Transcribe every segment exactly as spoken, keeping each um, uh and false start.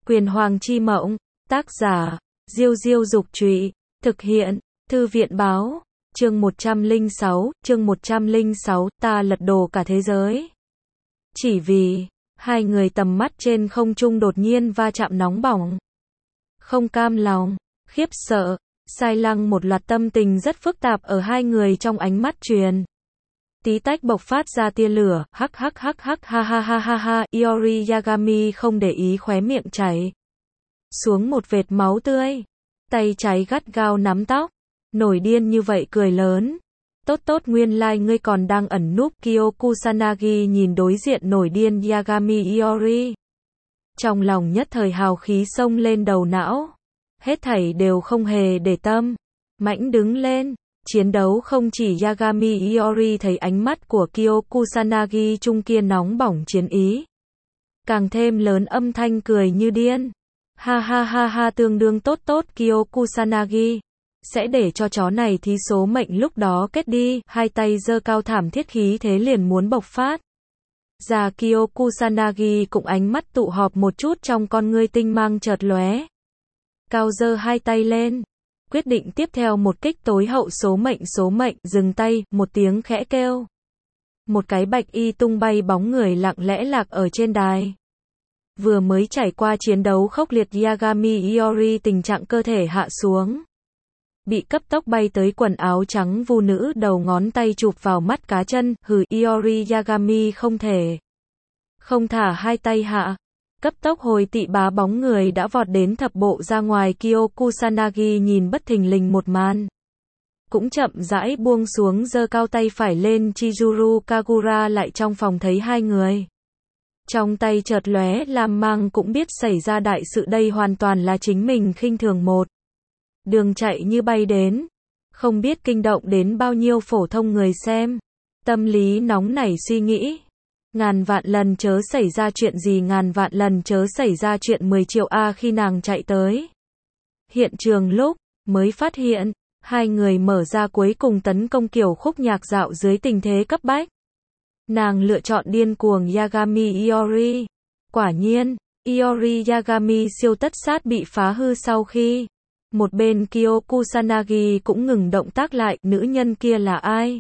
Quyền Hoàng chi mộng, tác giả, Diêu Diêu Dục Trụy, thực hiện, Thư viện Báo, chương một trăm lẻ sáu, chương một trăm lẻ sáu, ta lật đổ cả thế giới. Chỉ vì, hai người tầm mắt trên không trung đột nhiên va chạm nóng bỏng. Không cam lòng, khiếp sợ, sai lăng một loạt tâm tình rất phức tạp ở hai người trong ánh mắt truyền. Tí tách bộc phát ra tia lửa, hắc hắc hắc hắc ha ha ha ha ha, Iori Yagami không để ý khóe miệng chảy xuống một vệt máu tươi. Tay trái gắt gao nắm tóc, nổi điên như vậy cười lớn. Tốt tốt, nguyên lai like ngươi còn đang ẩn núp. Kyo Kusanagi nhìn đối diện nổi điên Yagami Iori. Trong lòng nhất thời hào khí xông lên đầu não. Hết thảy đều không hề để tâm. Mãnh đứng lên. Chiến đấu không chỉ Yagami Iori thấy ánh mắt của Kyo Kusanagi trung kia nóng bỏng chiến ý. Càng thêm lớn âm thanh cười như điên. Ha ha ha ha, tương đương tốt tốt Kyo Kusanagi. Sẽ để cho chó này thí số mệnh lúc đó kết đi. Hai tay giơ cao thảm thiết khí thế liền muốn bộc phát. Già Kyo Kusanagi cũng ánh mắt tụ họp một chút, trong con ngươi tinh mang chợt lóe. Cao giơ hai tay lên. Quyết định tiếp theo một kích tối hậu số mệnh số mệnh, dừng tay, một tiếng khẽ kêu. Một cái bạch y tung bay bóng người lặng lẽ lạc ở trên đài. Vừa mới trải qua chiến đấu khốc liệt, Yagami Iori tình trạng cơ thể hạ xuống. Bị cấp tốc bay tới quần áo trắng vu nữ đầu ngón tay chụp vào mắt cá chân, hừ, Iori Yagami không thể không thả hai tay hạ. Cấp tốc hồi tị bá bóng người đã vọt đến thập bộ ra ngoài. Kyo Kusanagi nhìn bất thình lình một màn. Cũng chậm rãi buông xuống, giơ cao tay phải lên. Chizuru Kagura lại trong phòng thấy hai người. Trong tay chợt lóe lam mang, cũng biết xảy ra đại sự, đây hoàn toàn là chính mình khinh thường một đường chạy như bay đến. Không biết kinh động đến bao nhiêu phổ thông người xem. Tâm lý nóng nảy suy nghĩ. Ngàn vạn lần chớ xảy ra chuyện gì, ngàn vạn lần chớ xảy ra chuyện mười triệu A. Khi nàng chạy tới hiện trường lúc mới phát hiện, hai người mở ra cuối cùng tấn công kiểu khúc nhạc dạo dưới tình thế cấp bách. Nàng lựa chọn điên cuồng Yagami Iori. Quả nhiên, Iori Yagami siêu tất sát bị phá hư sau khi một bên Kyo Kusanagi cũng ngừng động tác lại. Nữ nhân kia là ai?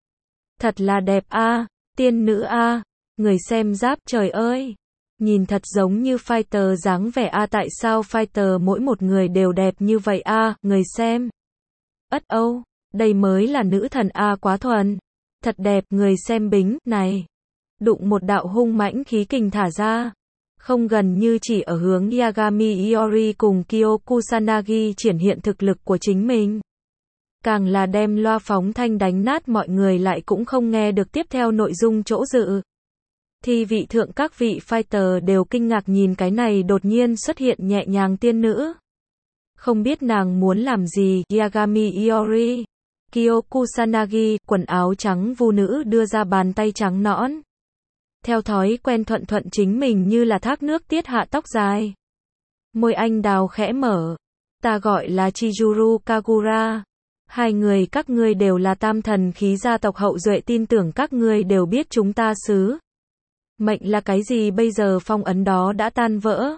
Thật là đẹp a, tiên nữ a. Người xem giáp, trời ơi, nhìn thật giống như fighter dáng vẻ a. Tại sao fighter mỗi một người đều đẹp như vậy a? Người xem ất âu, đây mới là nữ thần a, quá thuần, thật đẹp. Người xem bính này, đụng một đạo hung mãnh khí kình thả ra, không gần như chỉ ở hướng Yagami Iori cùng Kyo Kusanagi triển hiện thực lực của chính mình. Càng là đem loa phóng thanh đánh nát, mọi người lại cũng không nghe được tiếp theo nội dung chỗ dự. Thì vị thượng các vị fighter đều kinh ngạc nhìn cái này đột nhiên xuất hiện nhẹ nhàng tiên nữ. Không biết nàng muốn làm gì. Yagami Iori, Kyo Kusanagi, quần áo trắng vu nữ đưa ra bàn tay trắng nõn. Theo thói quen thuận thuận chính mình như là thác nước tiết hạ tóc dài. Môi anh đào khẽ mở. Ta gọi là Chizuru Kagura. Hai người các ngươi đều là tam thần khí gia tộc hậu duệ, tin tưởng các ngươi đều biết chúng ta sứ mệnh là cái gì. Bây giờ phong ấn đó đã tan vỡ.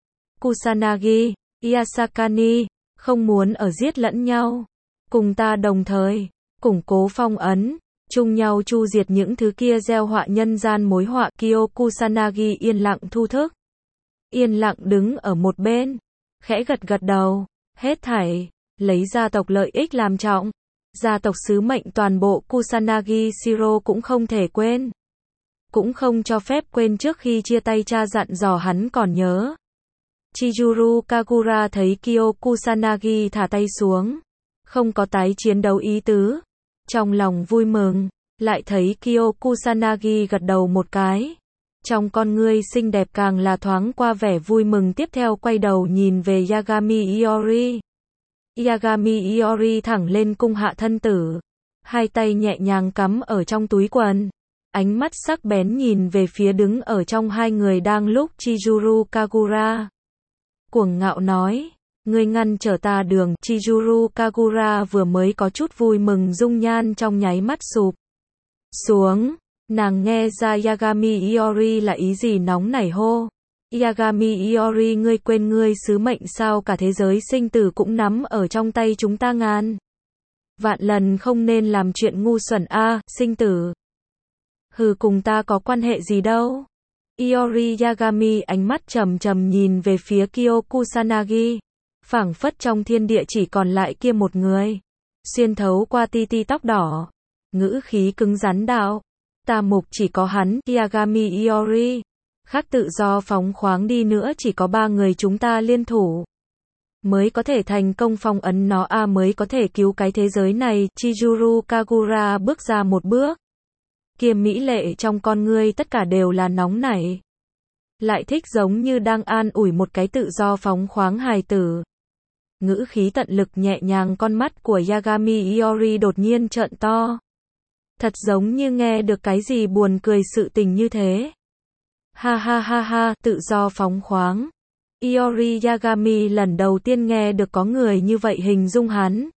Kusanagi, Yasakani, không muốn ở giết lẫn nhau. Cùng ta đồng thời củng cố phong ấn, chung nhau chu diệt những thứ kia gieo họa nhân gian mối họa. Kyo Kusanagi yên lặng thu thức. Yên lặng đứng ở một bên, khẽ gật gật đầu. Hết thảy lấy gia tộc lợi ích làm trọng. Gia tộc sứ mệnh toàn bộ Kusanagi Shiro cũng không thể quên. Cũng không cho phép quên. Trước khi chia tay cha dặn dò hắn còn nhớ. Chizuru Kagura thấy Kyo Kusanagi thả tay xuống, không có tái chiến đấu ý tứ. Trong lòng vui mừng, lại thấy Kyo Kusanagi gật đầu một cái. Trong con ngươi xinh đẹp càng là thoáng qua vẻ vui mừng. Tiếp theo quay đầu nhìn về Yagami Iori. Yagami Iori thẳng lên cung hạ thân tử. Hai tay nhẹ nhàng cắm ở trong túi quần. Ánh mắt sắc bén nhìn về phía đứng ở trong hai người đang lúc. Chizuru Kagura cuồng ngạo nói, ngươi ngăn trở ta đường. Chizuru Kagura vừa mới có chút vui mừng, dung nhan trong nháy mắt sụp xuống. Nàng nghe ra Yagami Iori là ý gì, nóng nảy hô. Yagami Iori, ngươi quên ngươi sứ mệnh sao? Cả thế giới sinh tử cũng nắm ở trong tay chúng ta ngàn vạn lần, không nên làm chuyện ngu xuẩn a, à, sinh tử. Hừ, cùng ta có quan hệ gì đâu. Iori Yagami ánh mắt trầm trầm nhìn về phía Kyo Kusanagi. Phảng phất trong thiên địa chỉ còn lại kia một người. Xuyên thấu qua ti ti tóc đỏ. Ngữ khí cứng rắn đạo. Ta mục chỉ có hắn, Yagami Iori. Khác tự do phóng khoáng đi nữa chỉ có ba người chúng ta liên thủ. Mới có thể thành công phong ấn nó a, à, mới có thể cứu cái thế giới này. Chizuru Kagura bước ra một bước. Kia mỹ lệ trong con ngươi tất cả đều là nóng nảy. Lại thích giống như đang an ủi một cái tự do phóng khoáng hài tử. Ngữ khí tận lực nhẹ nhàng, con mắt của Yagami Iori đột nhiên trợn to. Thật giống như nghe được cái gì buồn cười sự tình như thế. Ha ha ha ha, tự do phóng khoáng. Iori Yagami lần đầu tiên nghe được có người như vậy hình dung hắn.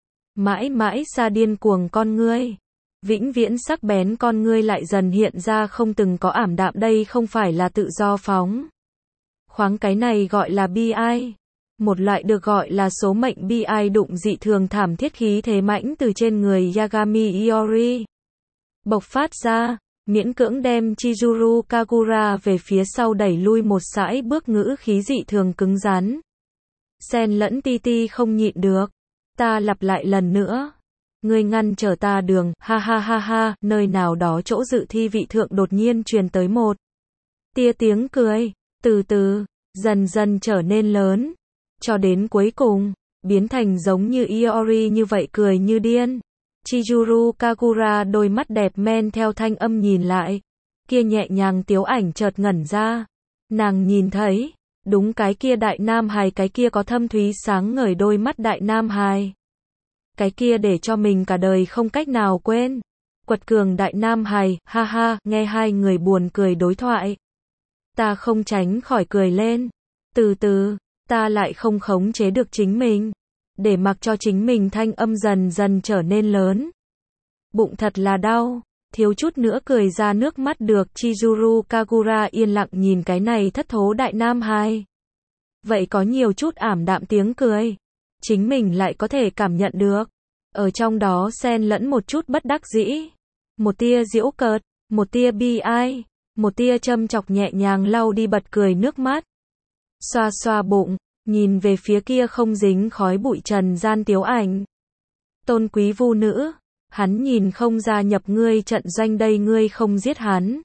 Mãi mãi xa điên cuồng con ngươi. Vĩnh viễn sắc bén con ngươi lại dần hiện ra không từng có ảm đạm, đây không phải là tự do phóng khoáng, cái này gọi là bi ai. Một loại được gọi là số mệnh bi ai đụng dị thường thảm thiết, khí thế mãnh từ trên người Yagami Iori bộc phát ra, miễn cưỡng đem Chizuru Kagura về phía sau đẩy lui một sải bước, ngữ khí dị thường cứng rắn. Xen lẫn ti ti không nhịn được. Ta lặp lại lần nữa. Ngươi ngăn trở ta đường, ha ha ha ha, nơi nào đó chỗ dự thi vị thượng đột nhiên truyền tới một tia tiếng cười, từ từ, dần dần trở nên lớn, cho đến cuối cùng, biến thành giống như Iori như vậy cười như điên. Chizuru Kagura đôi mắt đẹp men theo thanh âm nhìn lại, kia nhẹ nhàng tiếu ảnh chợt ngẩn ra. Nàng nhìn thấy, đúng cái kia đại nam hài, cái kia có thâm thúy sáng ngời đôi mắt đại nam hài. Cái kia để cho mình cả đời không cách nào quên. Quật cường đại nam hài, ha ha, nghe hai người buồn cười đối thoại. Ta không tránh khỏi cười lên. Từ từ, ta lại không khống chế được chính mình. Để mặc cho chính mình thanh âm dần dần trở nên lớn. Bụng thật là đau, thiếu chút nữa cười ra nước mắt được. Chizuru Kagura yên lặng nhìn cái này thất thố đại nam hài. Vậy có nhiều chút ảm đạm tiếng cười. Chính mình lại có thể cảm nhận được. Ở trong đó xen lẫn một chút bất đắc dĩ. Một tia giễu cợt, một tia bi ai, một tia châm chọc nhẹ nhàng lau đi bật cười nước mắt. Xoa xoa bụng, nhìn về phía kia không dính khói bụi trần gian tiếu ảnh. Tôn quý vu nữ, hắn nhìn không gia nhập ngươi trận doanh đây, ngươi không giết hắn.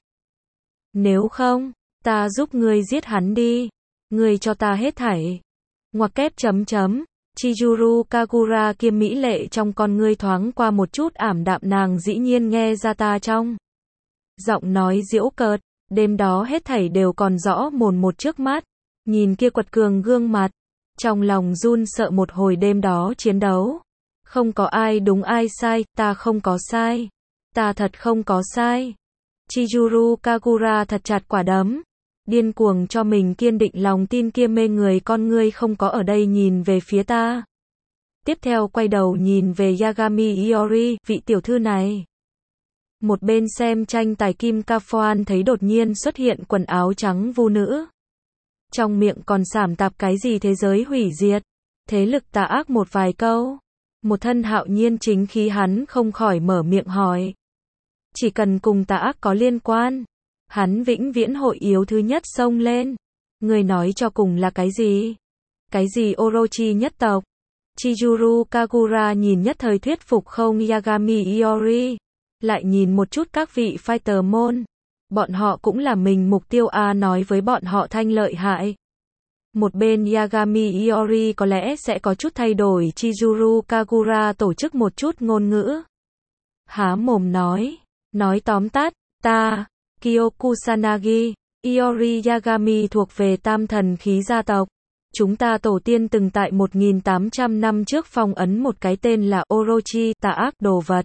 Nếu không, ta giúp ngươi giết hắn đi. Ngươi cho ta hết thảy. Ngoặc kép chấm chấm. Chizuru Kagura kia mỹ lệ trong con ngươi thoáng qua một chút ảm đạm, nàng dĩ nhiên nghe ra ta trong giọng nói giễu cợt, đêm đó hết thảy đều còn rõ mồn một trước mắt. Nhìn kia quật cường gương mặt, trong lòng run sợ một hồi. Đêm đó chiến đấu, không có ai đúng ai sai, ta không có sai. Ta thật không có sai. Chizuru Kagura thật chặt quả đấm, điên cuồng cho mình kiên định lòng tin, kia mê người con ngươi không có ở đây nhìn về phía ta. Tiếp theo quay đầu nhìn về Yagami Iori, vị tiểu thư này. Một bên xem tranh tài Kim Kafoan thấy đột nhiên xuất hiện quần áo trắng vu nữ. Trong miệng còn sảm tạp cái gì thế giới hủy diệt, thế lực tà ác một vài câu. Một thân hạo nhiên chính khí, hắn không khỏi mở miệng hỏi. Chỉ cần cùng tà ác có liên quan, hắn vĩnh viễn hội yếu thứ nhất xông lên. Người nói cho cùng là cái gì? Cái gì Orochi nhất tộc? Chizuru Kagura nhìn nhất thời thuyết phục không Yagami Iori. Lại nhìn một chút các vị fighter môn. Bọn họ cũng là mình mục tiêu a, nói với bọn họ thanh lợi hại. Một bên Yagami Iori có lẽ sẽ có chút thay đổi. Chizuru Kagura tổ chức một chút ngôn ngữ. Há mồm nói. Nói tóm tắt, ta, Kyo Kusanagi, Iori Yagami thuộc về tam thần khí gia tộc. Chúng ta tổ tiên từng tại một nghìn tám trăm năm trước phong ấn một cái tên là Orochi, tà ác đồ vật.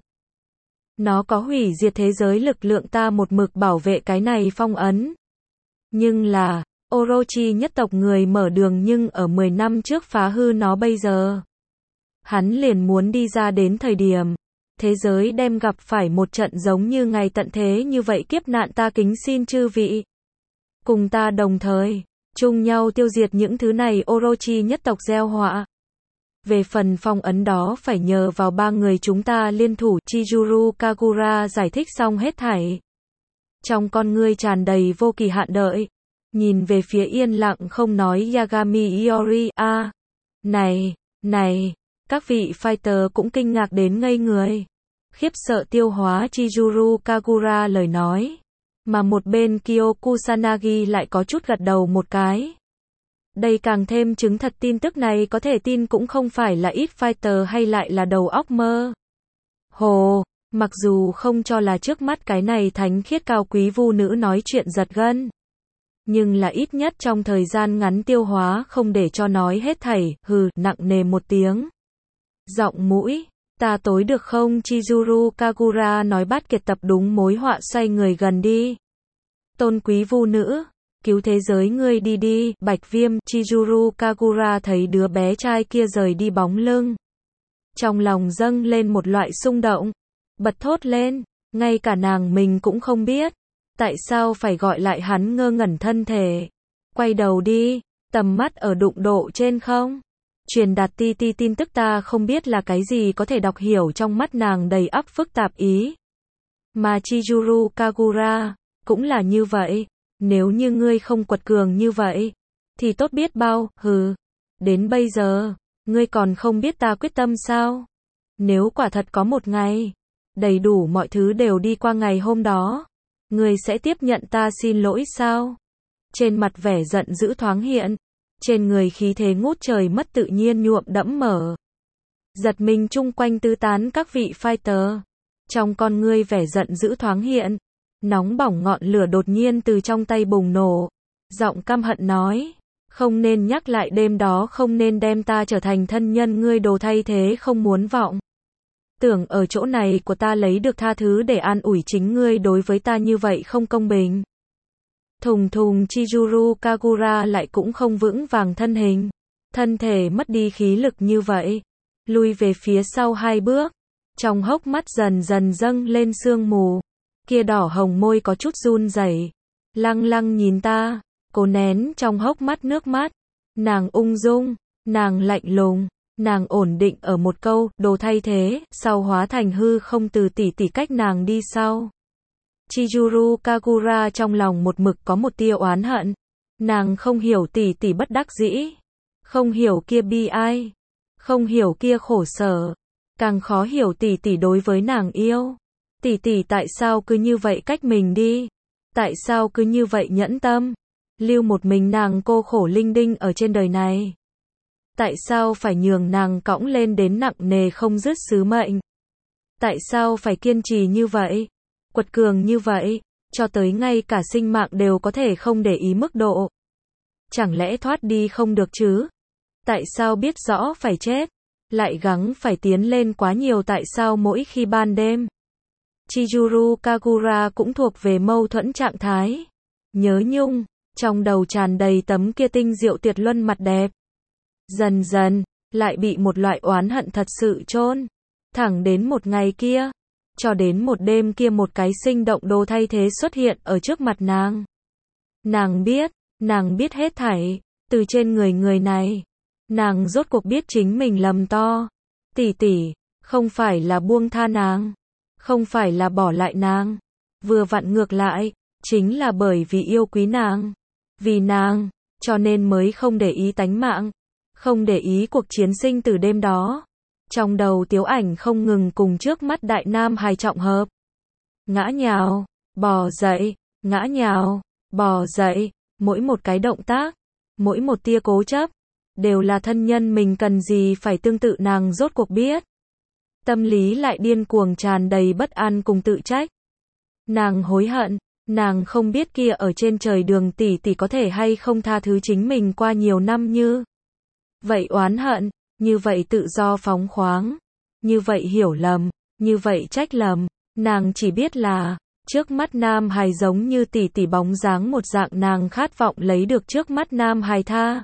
Nó có hủy diệt thế giới lực lượng, ta một mực bảo vệ cái này phong ấn. Nhưng là, Orochi nhất tộc người mở đường nhưng ở mười năm trước phá hư nó bây giờ. Hắn liền muốn đi ra đến thời điểm thế giới đem gặp phải một trận giống như ngày tận thế như vậy kiếp nạn, ta kính xin chư vị cùng ta đồng thời chung nhau tiêu diệt những thứ này Orochi nhất tộc gieo họa. Về phần phong ấn đó phải nhờ vào ba người chúng ta liên thủ, Chizuru Kagura giải thích xong hết thảy. Trong con ngươi tràn đầy vô kỳ hạn đợi, nhìn về phía yên lặng không nói Yagami Iori, a, à, này, này, các vị fighter cũng kinh ngạc đến ngây người. Khiếp sợ tiêu hóa Chizuru Kagura lời nói, mà một bên Kyo Kusanagi lại có chút gật đầu một cái. Đây càng thêm chứng thật tin tức này có thể tin cũng không phải là ít fighter hay lại là đầu óc mơ. Hồ, mặc dù không cho là trước mắt cái này thánh khiết cao quý vu nữ nói chuyện giật gân, nhưng là ít nhất trong thời gian ngắn tiêu hóa không để cho nói hết thảy, hừ, nặng nề một tiếng. Giọng mũi, ta tối được không? Chizuru Kagura nói bát kiệt tập đúng mối họa xoay người gần đi. Tôn quý vu nữ, cứu thế giới ngươi đi đi, Bạch Viêm, Chizuru Kagura thấy đứa bé trai kia rời đi bóng lưng. Trong lòng dâng lên một loại xung động, bật thốt lên, ngay cả nàng mình cũng không biết. Tại sao phải gọi lại hắn ngơ ngẩn thân thể. Quay đầu đi, tầm mắt ở đụng độ trên không. Truyền đạt ti ti tin tức ta không biết là cái gì có thể đọc hiểu trong mắt nàng đầy ắp phức tạp ý. Mà Chizuru Kagura, cũng là như vậy. Nếu như ngươi không quật cường như vậy, thì tốt biết bao, hừ. Đến bây giờ, ngươi còn không biết ta quyết tâm sao? Nếu quả thật có một ngày, đầy đủ mọi thứ đều đi qua ngày hôm đó, ngươi sẽ tiếp nhận ta xin lỗi sao? Trên mặt vẻ giận dữ thoáng hiện, trên người khí thế ngút trời mất tự nhiên nhuộm đẫm mở. Giật mình chung quanh tứ tán các vị fighter. Trong con ngươi vẻ giận dữ thoáng hiện, nóng bỏng ngọn lửa đột nhiên từ trong tay bùng nổ. Giọng căm hận nói, không nên nhắc lại đêm đó, không nên đem ta trở thành thân nhân ngươi, đồ thay thế không muốn vọng. Tưởng ở chỗ này của ta lấy được tha thứ để an ủi chính ngươi, đối với ta như vậy không công bình. Thùng thùng Chizuru Kagura lại cũng không vững vàng thân hình. Thân thể mất đi khí lực như vậy. Lui về phía sau hai bước. Trong hốc mắt dần dần dâng lên sương mù. Kia đỏ hồng môi có chút run rẩy. Lăng lăng nhìn ta. Cô nén trong hốc mắt nước mắt. Nàng ung dung. Nàng lạnh lùng. Nàng ổn định ở một câu, đồ thay thế, sau hóa thành hư không từ tỷ tỷ cách nàng đi sau. Chizuru Kagura trong lòng một mực có một tia oán hận. Nàng không hiểu tỷ tỷ bất đắc dĩ. Không hiểu kia bi ai. Không hiểu kia khổ sở. Càng khó hiểu tỷ tỷ đối với nàng yêu. Tỷ tỷ tại sao cứ như vậy cách mình đi? Tại sao cứ như vậy nhẫn tâm? Lưu một mình nàng cô khổ linh đinh ở trên đời này. Tại sao phải nhường nàng cõng lên đến nặng nề không dứt sứ mệnh? Tại sao phải kiên trì như vậy? Quật cường như vậy, cho tới ngay cả sinh mạng đều có thể không để ý mức độ. Chẳng lẽ thoát đi không được chứ? Tại sao biết rõ phải chết, lại gắng phải tiến lên quá nhiều? Tại sao mỗi khi ban đêm, Chizuru Kagura cũng thuộc về mâu thuẫn trạng thái. Nhớ nhung, trong đầu tràn đầy tấm kia tinh diệu tuyệt luân mặt đẹp. Dần dần, lại bị một loại oán hận thật sự chôn. Thẳng đến một ngày kia, cho đến một đêm kia, một cái sinh động đồ thay thế xuất hiện ở trước mặt nàng. Nàng biết, nàng biết hết thảy, từ trên người người này. Nàng rốt cuộc biết chính mình lầm to. Tỷ tỷ, không phải là buông tha nàng, không phải là bỏ lại nàng. Vừa vặn ngược lại, chính là bởi vì yêu quý nàng. Vì nàng, cho nên mới không để ý tánh mạng. Không để ý cuộc chiến sinh từ đêm đó. Trong đầu Tiếu Ảnh không ngừng cùng trước mắt đại nam hài trọng hợp. Ngã nhào, bò dậy, ngã nhào, bò dậy, mỗi một cái động tác, mỗi một tia cố chấp, đều là thân nhân mình, cần gì phải tương tự. Nàng rốt cuộc biết. Tâm lý lại điên cuồng tràn đầy bất an cùng tự trách. Nàng hối hận, nàng không biết kia ở trên trời đường tỷ tỷ có thể hay không tha thứ chính mình qua nhiều năm như vậy oán hận, như vậy tự do phóng khoáng, như vậy hiểu lầm, như vậy trách lầm. Nàng chỉ biết là, trước mắt nam hài giống như tỷ tỷ bóng dáng một dạng, nàng khát vọng lấy được trước mắt nam hài tha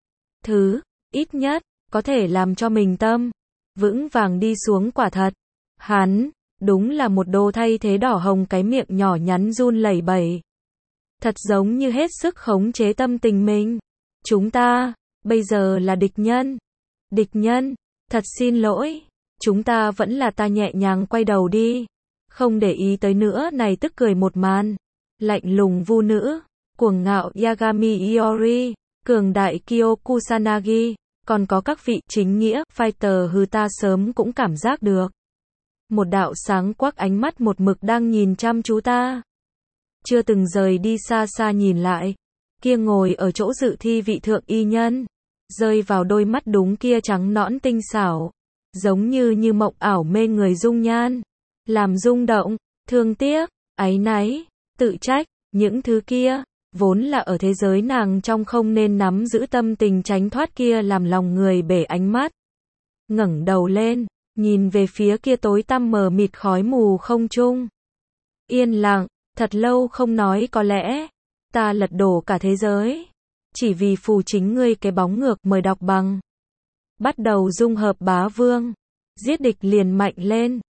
thứ, ít nhất, có thể làm cho mình tâm vững vàng đi xuống. Quả thật, hắn, đúng là một đồ thay thế đỏ hồng, cái miệng nhỏ nhắn run lẩy bẩy. Thật giống như hết sức khống chế tâm tình mình. Chúng ta, bây giờ là địch nhân. Địch nhân, thật xin lỗi. Chúng ta vẫn là ta nhẹ nhàng quay đầu đi. Không để ý tới nữa này tức cười một màn. Lạnh lùng vu nữ, cuồng ngạo Yagami Iori, cường đại Kyo Kusanagi, còn có các vị chính nghĩa, fighter hư ta sớm cũng cảm giác được. Một đạo sáng quắc ánh mắt một mực đang nhìn chăm chú ta. Chưa từng rời đi xa xa nhìn lại. Kia ngồi ở chỗ dự thi vị thượng y nhân. Rơi vào đôi mắt đúng kia trắng nõn tinh xảo. Giống như như mộng ảo mê người dung nhan. Làm rung động, thương tiếc, áy náy, tự trách, những thứ kia. Vốn là ở thế giới nàng trong không nên nắm giữ tâm tình tránh thoát kia làm lòng người bể ánh mắt. Ngẩng đầu lên, nhìn về phía kia tối tăm mờ mịt khói mù không trung. Yên lặng, thật lâu không nói có lẽ, ta lật đổ cả thế giới. Chỉ vì phù chính ngươi cái bóng ngược mời đọc bằng. Bắt đầu dung hợp bá vương, giết địch liền mạnh lên.